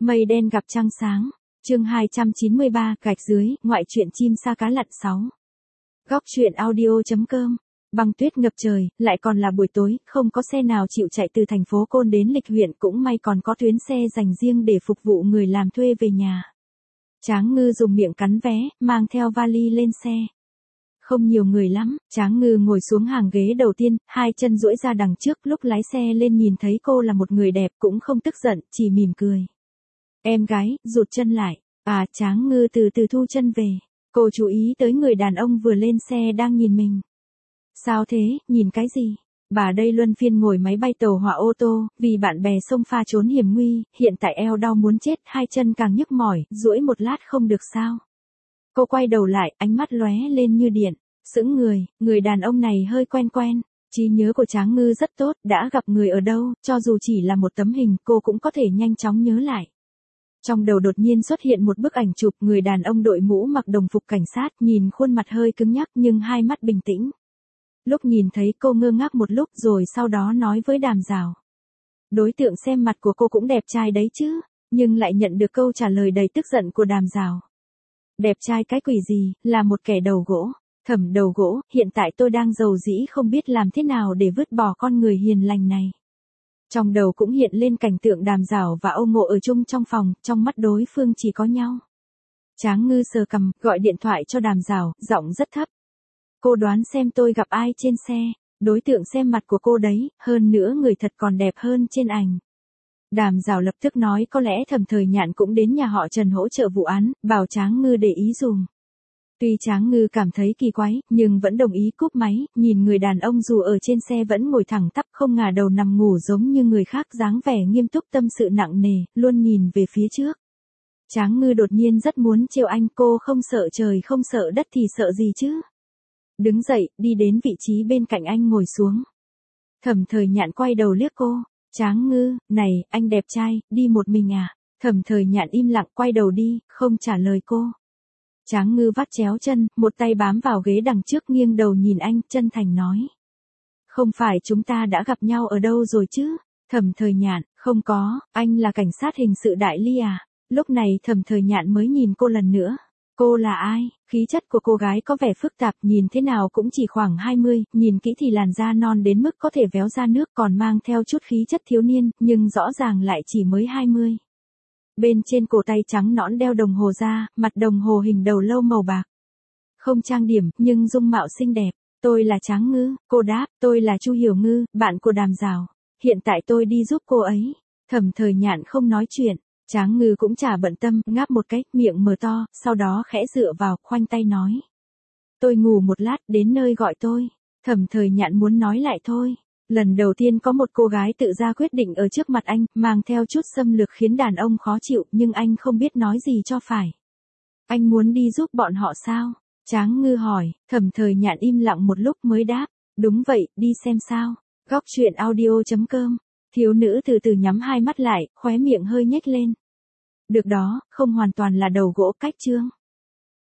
Mây đen gặp trăng sáng. Chương 293, gạch dưới, ngoại truyện chim sa cá lặn 6. Góc truyện audio.com. Băng tuyết ngập trời, lại còn là buổi tối, không có xe nào chịu chạy từ thành phố Côn đến Lịch huyện, cũng may còn có tuyến xe dành riêng để phục vụ người làm thuê về nhà. Tráng Ngư dùng miệng cắn vé, mang theo vali lên xe. Không nhiều người lắm, Tráng Ngư ngồi xuống hàng ghế đầu tiên, hai chân duỗi ra đằng trước, lúc lái xe lên nhìn thấy cô là một người đẹp cũng không tức giận, chỉ mỉm cười. Em gái, rụt chân lại. Tráng Ngư từ từ thu chân về. Cô chú ý tới người đàn ông vừa lên xe đang nhìn mình. Sao thế, nhìn cái gì? Bà đây luân phiên ngồi máy bay tàu hỏa ô tô, vì bạn bè xông pha trốn hiểm nguy, hiện tại eo đau muốn chết, hai chân càng nhức mỏi, duỗi một lát không được sao. Cô quay đầu lại, ánh mắt lóe lên như điện, sững người đàn ông này hơi quen quen. Trí nhớ của Tráng Ngư rất tốt, đã gặp người ở đâu, cho dù chỉ là một tấm hình, cô cũng có thể nhanh chóng nhớ lại. Trong đầu đột nhiên xuất hiện một bức ảnh chụp, người đàn ông đội mũ mặc đồng phục cảnh sát, nhìn khuôn mặt hơi cứng nhắc nhưng hai mắt bình tĩnh. Lúc nhìn thấy cô ngơ ngác một lúc rồi sau đó nói với Đàm Dào. Đối tượng xem mặt của cô cũng đẹp trai đấy chứ, nhưng lại nhận được câu trả lời đầy tức giận của Đàm Dào. Đẹp trai cái quỷ gì, là một kẻ đầu gỗ. Thẩm đầu gỗ, hiện tại tôi đang rầu rĩ không biết làm thế nào để vứt bỏ con người hiền lành này. Trong đầu cũng hiện lên cảnh tượng Đàm Dào và Âu Ngộ ở chung trong phòng, trong mắt đối phương chỉ có nhau. Tráng Ngư sờ cằm, gọi điện thoại cho Đàm Dào, giọng rất thấp. Cô đoán xem tôi gặp ai trên xe, đối tượng xem mặt của cô đấy, hơn nữa người thật còn đẹp hơn trên ảnh. Đàm Dào lập tức nói có lẽ Thẩm Thời Nhạn cũng đến nhà họ Trần hỗ trợ vụ án, bảo Tráng Ngư để ý dùm. Tuy Tráng Ngư cảm thấy kỳ quái, nhưng vẫn đồng ý cúp máy, nhìn người đàn ông dù ở trên xe vẫn ngồi thẳng tắp không ngả đầu nằm ngủ giống như người khác, dáng vẻ nghiêm túc tâm sự nặng nề, luôn nhìn về phía trước. Tráng Ngư đột nhiên rất muốn trêu anh, cô không sợ trời không sợ đất thì sợ gì chứ. Đứng dậy, đi đến vị trí bên cạnh anh ngồi xuống. Thẩm Thời Nhạn quay đầu liếc cô. Tráng Ngư, này, anh đẹp trai, đi một mình à? Thẩm Thời Nhạn im lặng quay đầu đi, không trả lời cô. Tráng Ngư vắt chéo chân, một tay bám vào ghế đằng trước nghiêng đầu nhìn anh, chân thành nói. Không phải chúng ta đã gặp nhau ở đâu rồi chứ? Thẩm Thời Nhạn, không có, anh là cảnh sát hình sự Đại Ly à? Lúc này Thẩm Thời Nhạn mới nhìn cô lần nữa. Cô là ai? Khí chất của cô gái có vẻ phức tạp, nhìn thế nào cũng chỉ khoảng 20, nhìn kỹ thì làn da non đến mức có thể véo ra nước, còn mang theo chút khí chất thiếu niên, nhưng rõ ràng lại chỉ mới 20. Bên trên cổ tay trắng nõn đeo đồng hồ da, mặt đồng hồ hình đầu lâu màu bạc. Không trang điểm, nhưng dung mạo xinh đẹp. Tôi là Tráng Ngư, cô đáp, tôi là Chu Hiểu Ngư, bạn của Đàm Dào. Hiện tại tôi đi giúp cô ấy. Thẩm Thời Nhạn không nói chuyện. Tráng Ngư cũng chả bận tâm, ngáp một cái, miệng mở to, sau đó khẽ dựa vào, khoanh tay nói. Tôi ngủ một lát, đến nơi gọi tôi. Thẩm Thời Nhạn muốn nói lại thôi. Lần đầu tiên có một cô gái tự ra quyết định ở trước mặt anh, mang theo chút xâm lược khiến đàn ông khó chịu, nhưng anh không biết nói gì cho phải. Anh muốn đi giúp bọn họ sao? Tráng Ngư hỏi, Thẩm Thời Nhạn im lặng một lúc mới đáp. Đúng vậy, đi xem sao. Góc truyện audio.com. Thiếu nữ từ từ nhắm hai mắt lại, khóe miệng hơi nhếch lên. Được đó, không hoàn toàn là đầu gỗ, cách chương.